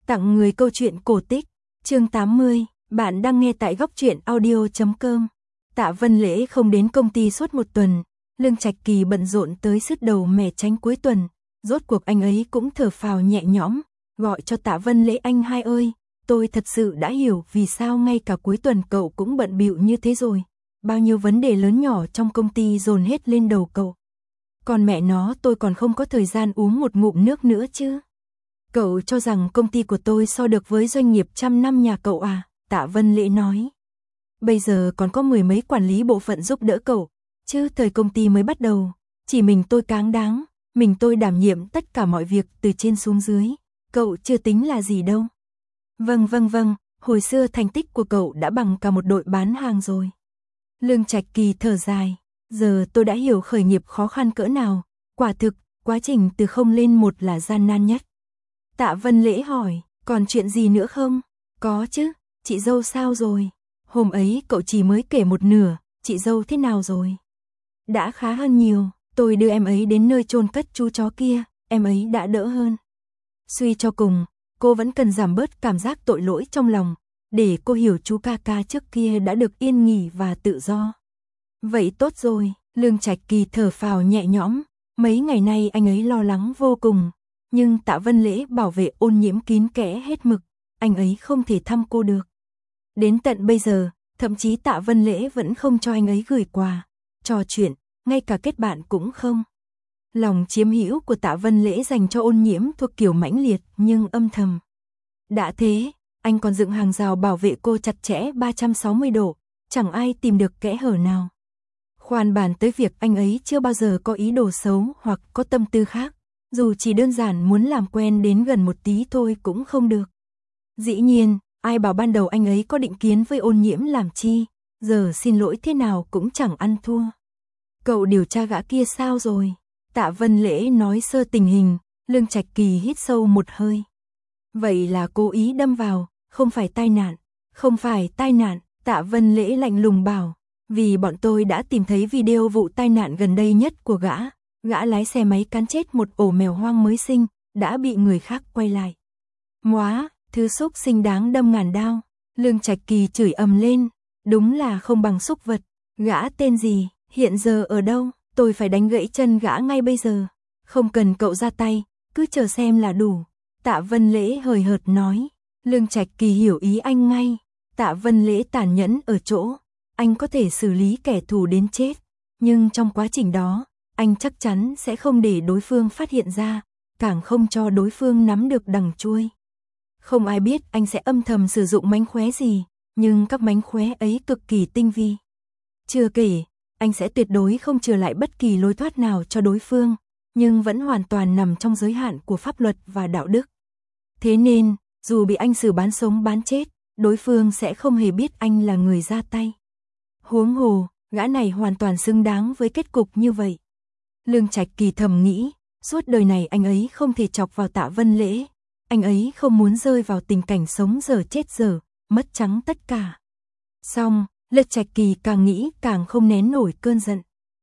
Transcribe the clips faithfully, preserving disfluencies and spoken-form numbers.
Tặng người câu chuyện cổ tích, chương tám mươi, bạn đang nghe tại góc truyện audio chấm com. Tạ Vân Lễ không đến công ty suốt một tuần, Lương Trạch Kỳ bận rộn tới sứt đầu mẻ tránh cuối tuần, rốt cuộc anh ấy cũng thở phào nhẹ nhõm, gọi cho Tạ Vân Lễ: anh hai ơi, tôi thật sự đã hiểu vì sao ngay cả cuối tuần cậu cũng bận bịu như thế rồi, bao nhiêu vấn đề lớn nhỏ trong công ty dồn hết lên đầu cậu. Còn mẹ nó, tôi còn không có thời gian uống một ngụm nước nữa chứ. Cậu cho rằng công ty của tôi so được với doanh nghiệp trăm năm nhà cậu à? Tạ Vân Lễ nói. Bây giờ còn có mười mấy quản lý bộ phận giúp đỡ cậu, chứ thời công ty mới bắt đầu, chỉ mình tôi cáng đáng, mình tôi đảm nhiệm tất cả mọi việc từ trên xuống dưới, cậu chưa tính là gì đâu. Vâng vâng vâng, hồi xưa thành tích của cậu đã bằng cả một đội bán hàng rồi. Lương Trạch Kỳ thở dài, giờ tôi đã hiểu khởi nghiệp khó khăn cỡ nào, quả thực, quá trình từ không lên một là gian nan nhất. Tạ Vân Lễ hỏi, còn chuyện gì nữa không? Có chứ, chị dâu sao rồi? Hôm ấy cậu chỉ mới kể một nửa, chị dâu thế nào rồi? Đã khá hơn nhiều, tôi đưa em ấy đến nơi chôn cất chú chó kia, em ấy đã đỡ hơn. Suy cho cùng, cô vẫn cần giảm bớt cảm giác tội lỗi trong lòng, để cô hiểu chú ca ca trước kia đã được yên nghỉ và tự do. Vậy tốt rồi, Lương Trạch Kỳ thở phào nhẹ nhõm, mấy ngày nay anh ấy lo lắng vô cùng. Nhưng Tạ Vân Lễ bảo vệ Ôn Nhiễm kín kẽ hết mực, anh ấy không thể thăm cô được. Đến tận bây giờ, thậm chí Tạ Vân Lễ vẫn không cho anh ấy gửi quà, trò chuyện, ngay cả kết bạn cũng không. Lòng chiếm hữu của Tạ Vân Lễ dành cho Ôn Nhiễm thuộc kiểu mãnh liệt nhưng âm thầm. Đã thế, anh còn dựng hàng rào bảo vệ cô chặt chẽ ba trăm sáu mươi độ, chẳng ai tìm được kẽ hở nào. Khoan bàn tới việc anh ấy chưa bao giờ có ý đồ xấu hoặc có tâm tư khác. Dù chỉ đơn giản muốn làm quen đến gần một tí thôi cũng không được. Dĩ nhiên, ai bảo ban đầu anh ấy có định kiến với Ôn Nhiễm làm chi, giờ xin lỗi thế nào cũng chẳng ăn thua. Cậu điều tra gã kia sao rồi? Tạ Vân Lễ nói sơ tình hình, Lương Trạch Kỳ hít sâu một hơi. Vậy là cố ý đâm vào, không phải tai nạn, không phải tai nạn, Tạ Vân Lễ lạnh lùng bảo, vì bọn tôi đã tìm thấy video vụ tai nạn gần đây nhất của gã. Gã lái xe máy cán chết một ổ mèo hoang mới sinh, đã bị người khác quay lại. Móa, thứ xúc sinh đáng đâm ngàn đao. Lương Trạch Kỳ chửi ầm lên, đúng là không bằng súc vật. Gã tên gì, hiện giờ ở đâu, tôi phải đánh gãy chân gã ngay bây giờ. Không cần cậu ra tay, cứ chờ xem là đủ. Tạ Vân Lễ hời hợt nói. Lương Trạch Kỳ hiểu ý anh ngay. Tạ Vân Lễ tàn nhẫn ở chỗ, anh có thể xử lý kẻ thù đến chết, nhưng trong quá trình đó, anh chắc chắn sẽ không để đối phương phát hiện ra, càng không cho đối phương nắm được đằng chuôi. Không ai biết anh sẽ âm thầm sử dụng mánh khóe gì, nhưng các mánh khóe ấy cực kỳ tinh vi. Chưa kể, anh sẽ tuyệt đối không trừ lại bất kỳ lối thoát nào cho đối phương, nhưng vẫn hoàn toàn nằm trong giới hạn của pháp luật và đạo đức. Thế nên, dù bị anh xử bán sống bán chết, đối phương sẽ không hề biết anh là người ra tay. Huống hồ, gã này hoàn toàn xứng đáng với kết cục như vậy. Lương Trạch Kỳ thầm nghĩ, suốt đời này anh ấy không thể chọc vào Tạ Vân Lễ, anh ấy không muốn rơi vào tình cảnh sống dở chết dở, mất trắng tất cả. Xong, Lương Trạch Kỳ càng nghĩ càng không nén nổi cơn giận.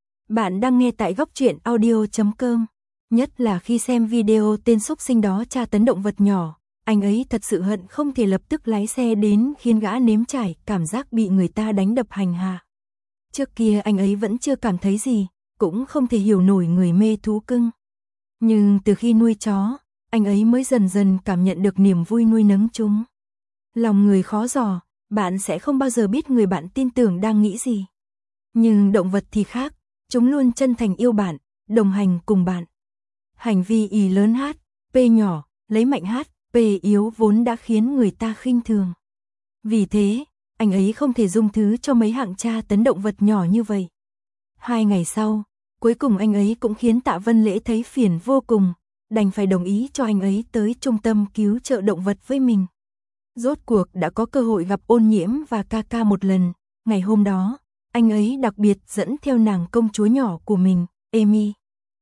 Bạn đang nghe tại góc truyện audio chấm com, nhất là khi xem video tên xúc sinh đó tra tấn động vật nhỏ, anh ấy thật sự hận không thể lập tức lái xe đến khiến gã nếm trải cảm giác bị người ta đánh đập hành hạ. Trước kia anh ấy vẫn chưa cảm thấy gì, cũng không thể hiểu nổi người mê thú cưng. Nhưng từ khi nuôi chó, anh ấy mới dần dần cảm nhận được niềm vui nuôi nấng chúng. Lòng người khó dò, bạn sẽ không bao giờ biết người bạn tin tưởng đang nghĩ gì. Nhưng động vật thì khác, chúng luôn chân thành yêu bạn, đồng hành cùng bạn. Hành vi Y lớn H, P nhỏ, lấy mạnh H, P yếu vốn đã khiến người ta khinh thường. Vì thế, anh ấy không thể dung thứ cho mấy hạng tra tấn động vật nhỏ như vậy. Hai ngày sau, cuối cùng anh ấy cũng khiến Tạ Vân Lễ thấy phiền vô cùng, đành phải đồng ý cho anh ấy tới trung tâm cứu trợ động vật với mình. Rốt cuộc đã có cơ hội gặp Ôn Nhiễm và ca ca một lần, ngày hôm đó, anh ấy đặc biệt dẫn theo nàng công chúa nhỏ của mình, Amy.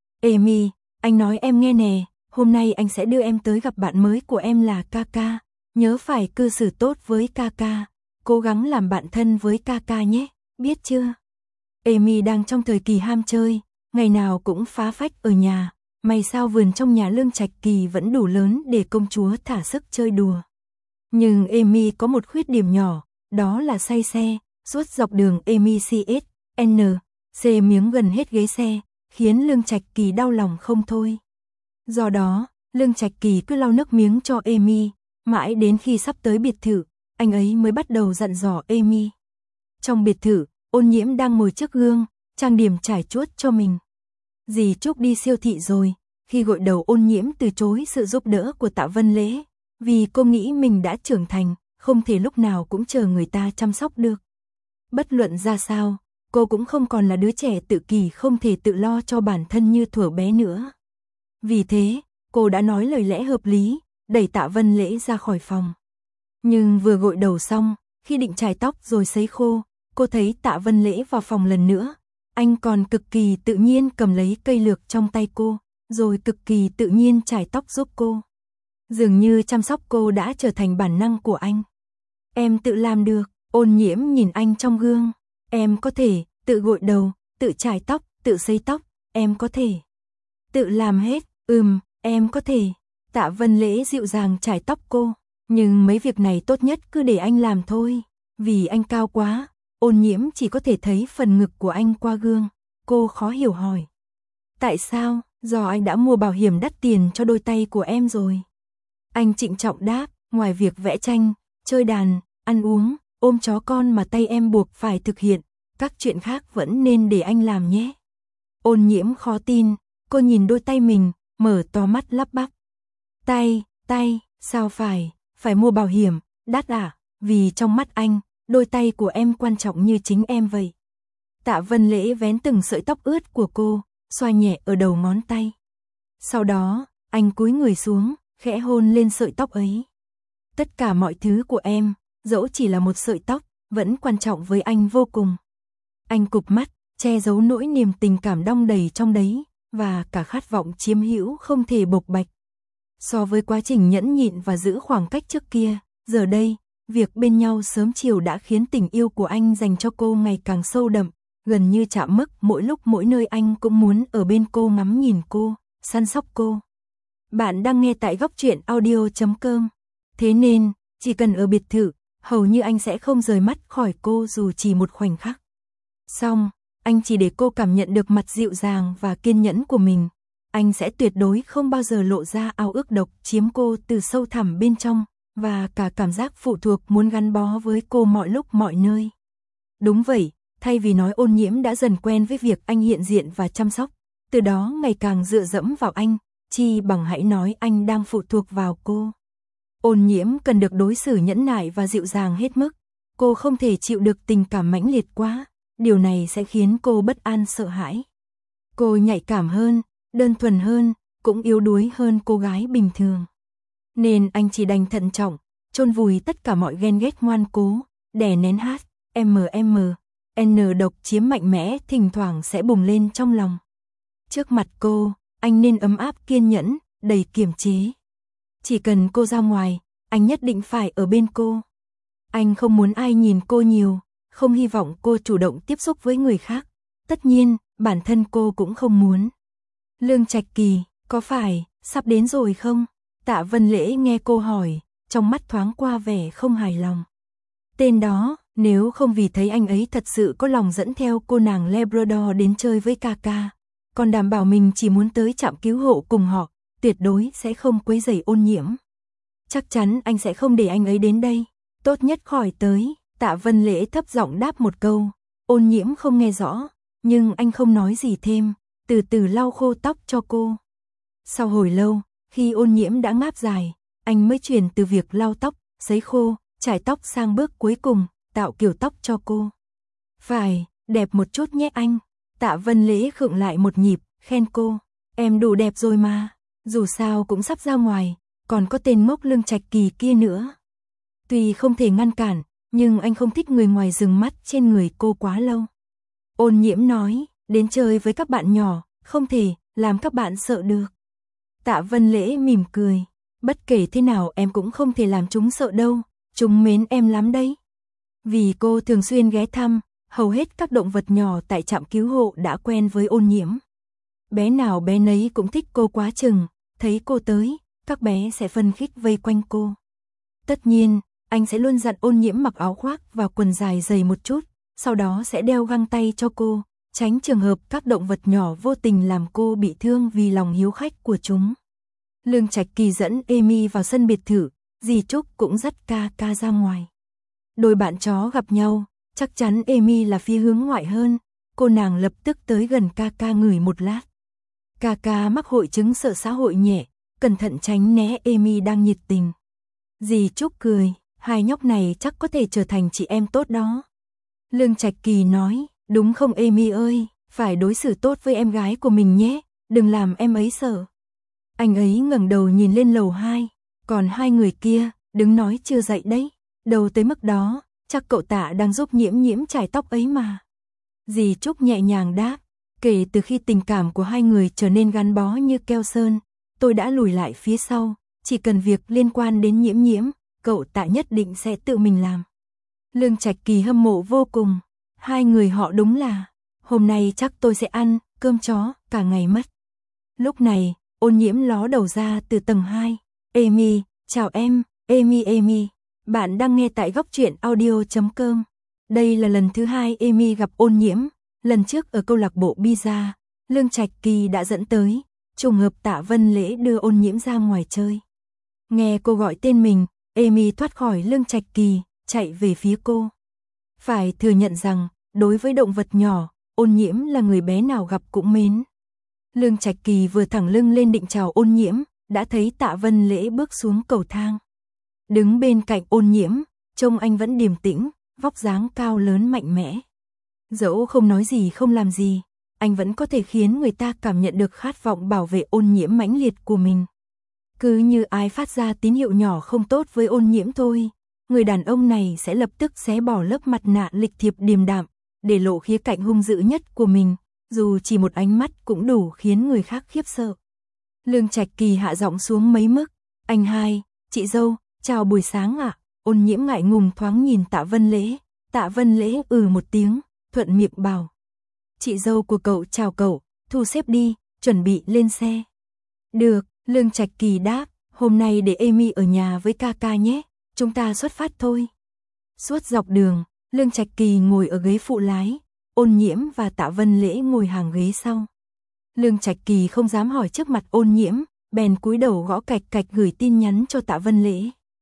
Amy, anh nói em nghe nè, hôm nay anh sẽ đưa em tới gặp bạn mới của em là ca ca, nhớ phải cư xử tốt với ca ca, cố gắng làm bạn thân với ca ca nhé, biết chưa? Amy đang trong thời kỳ ham chơi, ngày nào cũng phá phách ở nhà, may sao vườn trong nhà Lương Trạch Kỳ vẫn đủ lớn để công chúa thả sức chơi đùa. Nhưng Amy có một khuyết điểm nhỏ, đó là say xe, suốt dọc đường Amy xê ét en xê miếng gần hết ghế xe, khiến Lương Trạch Kỳ đau lòng không thôi. Do đó, Lương Trạch Kỳ cứ lau nước miếng cho Amy, mãi đến khi sắp tới biệt thự, anh ấy mới bắt đầu dặn dò Amy. Trong biệt thự, Ôn Nhiễm đang ngồi trước gương, trang điểm trải chuốt cho mình. Dì Trúc đi siêu thị rồi, khi gội đầu Ôn Nhiễm từ chối sự giúp đỡ của Tạ Vân Lễ, vì cô nghĩ mình đã trưởng thành, không thể lúc nào cũng chờ người ta chăm sóc được. Bất luận ra sao, cô cũng không còn là đứa trẻ tự kỷ không thể tự lo cho bản thân như thuở bé nữa. Vì thế, cô đã nói lời lẽ hợp lý, đẩy Tạ Vân Lễ ra khỏi phòng. Nhưng vừa gội đầu xong, khi định chải tóc rồi sấy khô, cô thấy Tạ Vân Lễ vào phòng lần nữa. Anh còn cực kỳ tự nhiên cầm lấy cây lược trong tay cô, rồi cực kỳ tự nhiên chải tóc giúp cô. Dường như chăm sóc cô đã trở thành bản năng của anh. Em tự làm được, Ôn Nhiễm nhìn anh trong gương. Em có thể tự gội đầu, tự chải tóc, tự sấy tóc, em có thể tự làm hết. Ừm, em có thể. Tạ Vân Lễ dịu dàng chải tóc cô. Nhưng mấy việc này tốt nhất cứ để anh làm thôi. Vì anh cao quá, Ôn Nhiễm chỉ có thể thấy phần ngực của anh qua gương. Cô khó hiểu hỏi. Tại sao? Do anh đã mua bảo hiểm đắt tiền cho đôi tay của em rồi. Anh trịnh trọng đáp, ngoài việc vẽ tranh, chơi đàn, ăn uống, ôm chó con mà tay em buộc phải thực hiện, các chuyện khác vẫn nên để anh làm nhé. Ôn Nhiễm khó tin, cô nhìn đôi tay mình, mở to mắt lắp bắp. Tay, tay, sao phải, phải mua bảo hiểm, đắt à, vì trong mắt anh, đôi tay của em quan trọng như chính em vậy. Tạ Vân Lễ vén từng sợi tóc ướt của cô, xoa nhẹ ở đầu ngón tay. Sau đó, anh cúi người xuống, khẽ hôn lên sợi tóc ấy. Tất cả mọi thứ của em, dẫu chỉ là một sợi tóc, vẫn quan trọng với anh vô cùng. Anh cụp mắt, che giấu nỗi niềm tình cảm đong đầy trong đấy, và cả khát vọng chiếm hữu không thể bộc bạch. So với quá trình nhẫn nhịn và giữ khoảng cách trước kia, giờ đây, việc bên nhau sớm chiều đã khiến tình yêu của anh dành cho cô ngày càng sâu đậm, gần như chạm mức mỗi lúc mỗi nơi anh cũng muốn ở bên cô, ngắm nhìn cô, săn sóc cô. Bạn đang nghe tại góc truyện audio chấm com. Thế nên, chỉ cần ở biệt thự, hầu như anh sẽ không rời mắt khỏi cô dù chỉ một khoảnh khắc. Xong, anh chỉ để cô cảm nhận được mặt dịu dàng và kiên nhẫn của mình. Anh sẽ tuyệt đối không bao giờ lộ ra ao ước độc chiếm cô từ sâu thẳm bên trong, và cả cảm giác phụ thuộc muốn gắn bó với cô mọi lúc mọi nơi. Đúng vậy, thay vì nói Ôn Nhiễm đã dần quen với việc anh hiện diện và chăm sóc, từ đó ngày càng dựa dẫm vào anh, chi bằng hãy nói anh đang phụ thuộc vào cô. Ôn Nhiễm cần được đối xử nhẫn nại và dịu dàng hết mức. Cô không thể chịu được tình cảm mãnh liệt quá, điều này sẽ khiến cô bất an sợ hãi. Cô nhạy cảm hơn, đơn thuần hơn, cũng yếu đuối hơn cô gái bình thường. Nên anh chỉ đành thận trọng, chôn vùi tất cả mọi ghen ghét ngoan cố, đè nén hát, em em, N độc chiếm mạnh mẽ thỉnh thoảng sẽ bùng lên trong lòng. Trước mặt cô, anh nên ấm áp kiên nhẫn, đầy kiềm chế. Chỉ cần cô ra ngoài, anh nhất định phải ở bên cô. Anh không muốn ai nhìn cô nhiều, không hy vọng cô chủ động tiếp xúc với người khác. Tất nhiên, bản thân cô cũng không muốn. Lương Trạch Kỳ, có phải sắp đến rồi không? Tạ Vân Lễ nghe cô hỏi, trong mắt thoáng qua vẻ không hài lòng. Tên đó, nếu không vì thấy anh ấy thật sự có lòng dẫn theo cô nàng Labrador đến chơi với ca ca, còn đảm bảo mình chỉ muốn tới trạm cứu hộ cùng họ, tuyệt đối sẽ không quấy rầy Ôn Nhiễm. Chắc chắn anh sẽ không để anh ấy đến đây, tốt nhất khỏi tới. Tạ Vân Lễ thấp giọng đáp một câu, Ôn Nhiễm không nghe rõ, nhưng anh không nói gì thêm, từ từ lau khô tóc cho cô. Sau hồi lâu, khi Ôn Nhiễm đã ngáp dài, anh mới chuyển từ việc lau tóc, sấy khô, chải tóc sang bước cuối cùng, tạo kiểu tóc cho cô. Phải, đẹp một chút nhé anh. Tạ Vân Lễ khựng lại một nhịp, khen cô, em đủ đẹp rồi mà, dù sao cũng sắp ra ngoài, còn có tên ngốc Lương Trạch Kỳ kia nữa. Tuy không thể ngăn cản, nhưng anh không thích người ngoài dừng mắt trên người cô quá lâu. Ôn Nhiễm nói, đến chơi với các bạn nhỏ, không thể làm các bạn sợ được. Tạ Vân Lễ mỉm cười, bất kể thế nào em cũng không thể làm chúng sợ đâu, chúng mến em lắm đấy. Vì cô thường xuyên ghé thăm, hầu hết các động vật nhỏ tại trạm cứu hộ đã quen với Ôn Nhiễm. bé nào bé nấy cũng thích cô quá chừng, thấy cô tới, các bé sẽ phân khích vây quanh cô. Tất nhiên, anh sẽ luôn dặn Ôn Nhiễm mặc áo khoác và quần dài dày một chút, sau đó sẽ đeo găng tay cho cô, tránh trường hợp các động vật nhỏ vô tình làm cô bị thương vì lòng hiếu khách của chúng. Lương Trạch Kỳ dẫn Amy vào sân biệt thự, dì Trúc cũng dắt ca ca ra ngoài. Đôi bạn chó gặp nhau, chắc chắn Amy là phía hướng ngoại hơn, cô nàng lập tức tới gần ca ca ngửi một lát. Ca ca mắc hội chứng sợ xã hội nhẹ, cẩn thận tránh né Amy đang nhiệt tình. Dì Trúc cười, hai nhóc này chắc có thể trở thành chị em tốt đó. Lương Trạch Kỳ nói, đúng không Amy ơi, phải đối xử tốt với em gái của mình nhé, đừng làm em ấy sợ. Anh ấy ngẩng đầu nhìn lên lầu hai, còn hai người kia, đứng nói chưa dậy đấy, đầu tới mức đó, chắc cậu Tạ đang giúp Nhiễm Nhiễm chải tóc ấy mà. Dì Trúc nhẹ nhàng đáp, kể từ khi tình cảm của hai người trở nên gắn bó như keo sơn, tôi đã lùi lại phía sau, chỉ cần việc liên quan đến Nhiễm Nhiễm, cậu Tạ nhất định sẽ tự mình làm. Lương Trạch Kỳ hâm mộ vô cùng, hai người họ đúng là, hôm nay chắc tôi sẽ ăn cơm chó cả ngày mất. Lúc này, Ôn Nhiễm ló đầu ra từ tầng hai, Amy, chào em, Amy Amy, bạn đang nghe tại góc truyện audio chấm com. Đây là lần thứ hai Amy gặp Ôn Nhiễm, lần trước ở câu lạc bộ Pizza, Lương Trạch Kỳ đã dẫn tới, trùng hợp Tạ Vân Lễ đưa Ôn Nhiễm ra ngoài chơi. Nghe cô gọi tên mình, Amy thoát khỏi Lương Trạch Kỳ, chạy về phía cô. Phải thừa nhận rằng, đối với động vật nhỏ, Ôn Nhiễm là người bé nào gặp cũng mến. Lương Trạch Kỳ vừa thẳng lưng lên định chào Ôn Nhiễm, đã thấy Tạ Vân Lễ bước xuống cầu thang. Đứng bên cạnh Ôn Nhiễm, trông anh vẫn điềm tĩnh, vóc dáng cao lớn mạnh mẽ. Dẫu không nói gì không làm gì, anh vẫn có thể khiến người ta cảm nhận được khát vọng bảo vệ Ôn Nhiễm mãnh liệt của mình. Cứ như ai phát ra tín hiệu nhỏ không tốt với Ôn Nhiễm thôi, người đàn ông này sẽ lập tức xé bỏ lớp mặt nạ lịch thiệp điềm đạm, để lộ khía cạnh hung dữ nhất của mình, dù chỉ một ánh mắt cũng đủ khiến người khác khiếp sợ. Lương Trạch Kỳ hạ giọng xuống mấy mức, anh hai, chị dâu, chào buổi sáng ạ. Ôn Nhiễm ngại ngùng thoáng nhìn Tạ Vân Lễ, Tạ Vân Lễ ừ một tiếng, thuận miệng bảo. Chị dâu của cậu chào cậu, thu xếp đi, chuẩn bị lên xe. Được, Lương Trạch Kỳ đáp, hôm nay để Amy ở nhà với ca ca nhé, chúng ta xuất phát thôi. Suốt dọc đường, Lương Trạch Kỳ ngồi ở ghế phụ lái, Ôn Nhiễm và Tạ Vân Lễ ngồi hàng ghế sau. Lương Trạch Kỳ không dám hỏi trước mặt Ôn Nhiễm, bèn cúi đầu gõ cạch cạch gửi tin nhắn cho Tạ Vân Lễ.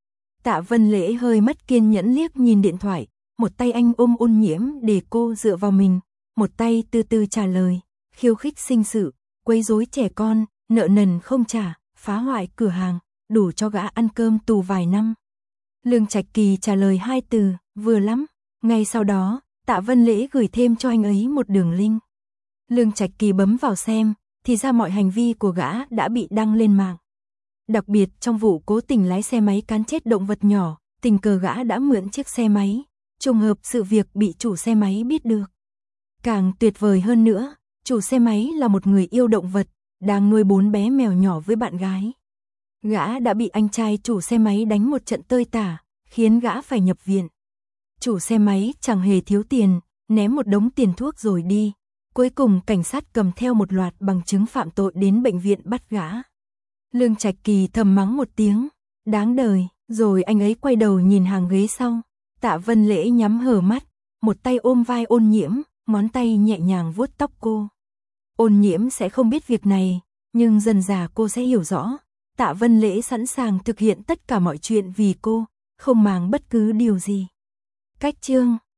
Tạ Vân Lễ hơi mất kiên nhẫn liếc nhìn điện thoại, một tay anh ôm Ôn Nhiễm để cô dựa vào mình, một tay từ từ trả lời, khiêu khích sinh sự, quấy rối trẻ con, nợ nần không trả, phá hoại cửa hàng, đủ cho gã ăn cơm tù vài năm. Lương Trạch Kỳ trả lời hai từ, vừa lắm. Ngay sau đó, Tạ Vân Lễ gửi thêm cho anh ấy một đường link. Lương Trạch Kỳ bấm vào xem, thì ra mọi hành vi của gã đã bị đăng lên mạng. Đặc biệt trong vụ cố tình lái xe máy cán chết động vật nhỏ, tình cờ gã đã mượn chiếc xe máy, trùng hợp sự việc bị chủ xe máy biết được. Càng tuyệt vời hơn nữa, chủ xe máy là một người yêu động vật, đang nuôi bốn bé mèo nhỏ với bạn gái. Gã đã bị anh trai chủ xe máy đánh một trận tơi tả, khiến gã phải nhập viện. Chủ xe máy chẳng hề thiếu tiền, ném một đống tiền thuốc rồi đi. Cuối cùng cảnh sát cầm theo một loạt bằng chứng phạm tội đến bệnh viện bắt gã. Lương Trạch Kỳ thầm mắng một tiếng, đáng đời, rồi anh ấy quay đầu nhìn hàng ghế sau. Tạ Vân Lễ nhắm hờ mắt, một tay ôm vai Ôn Nhiễm, ngón tay nhẹ nhàng vuốt tóc cô. Ôn Nhiễm sẽ không biết việc này, nhưng dần dà cô sẽ hiểu rõ. Tạ Vân Lễ sẵn sàng thực hiện tất cả mọi chuyện vì cô, không màng bất cứ điều gì. Cách chương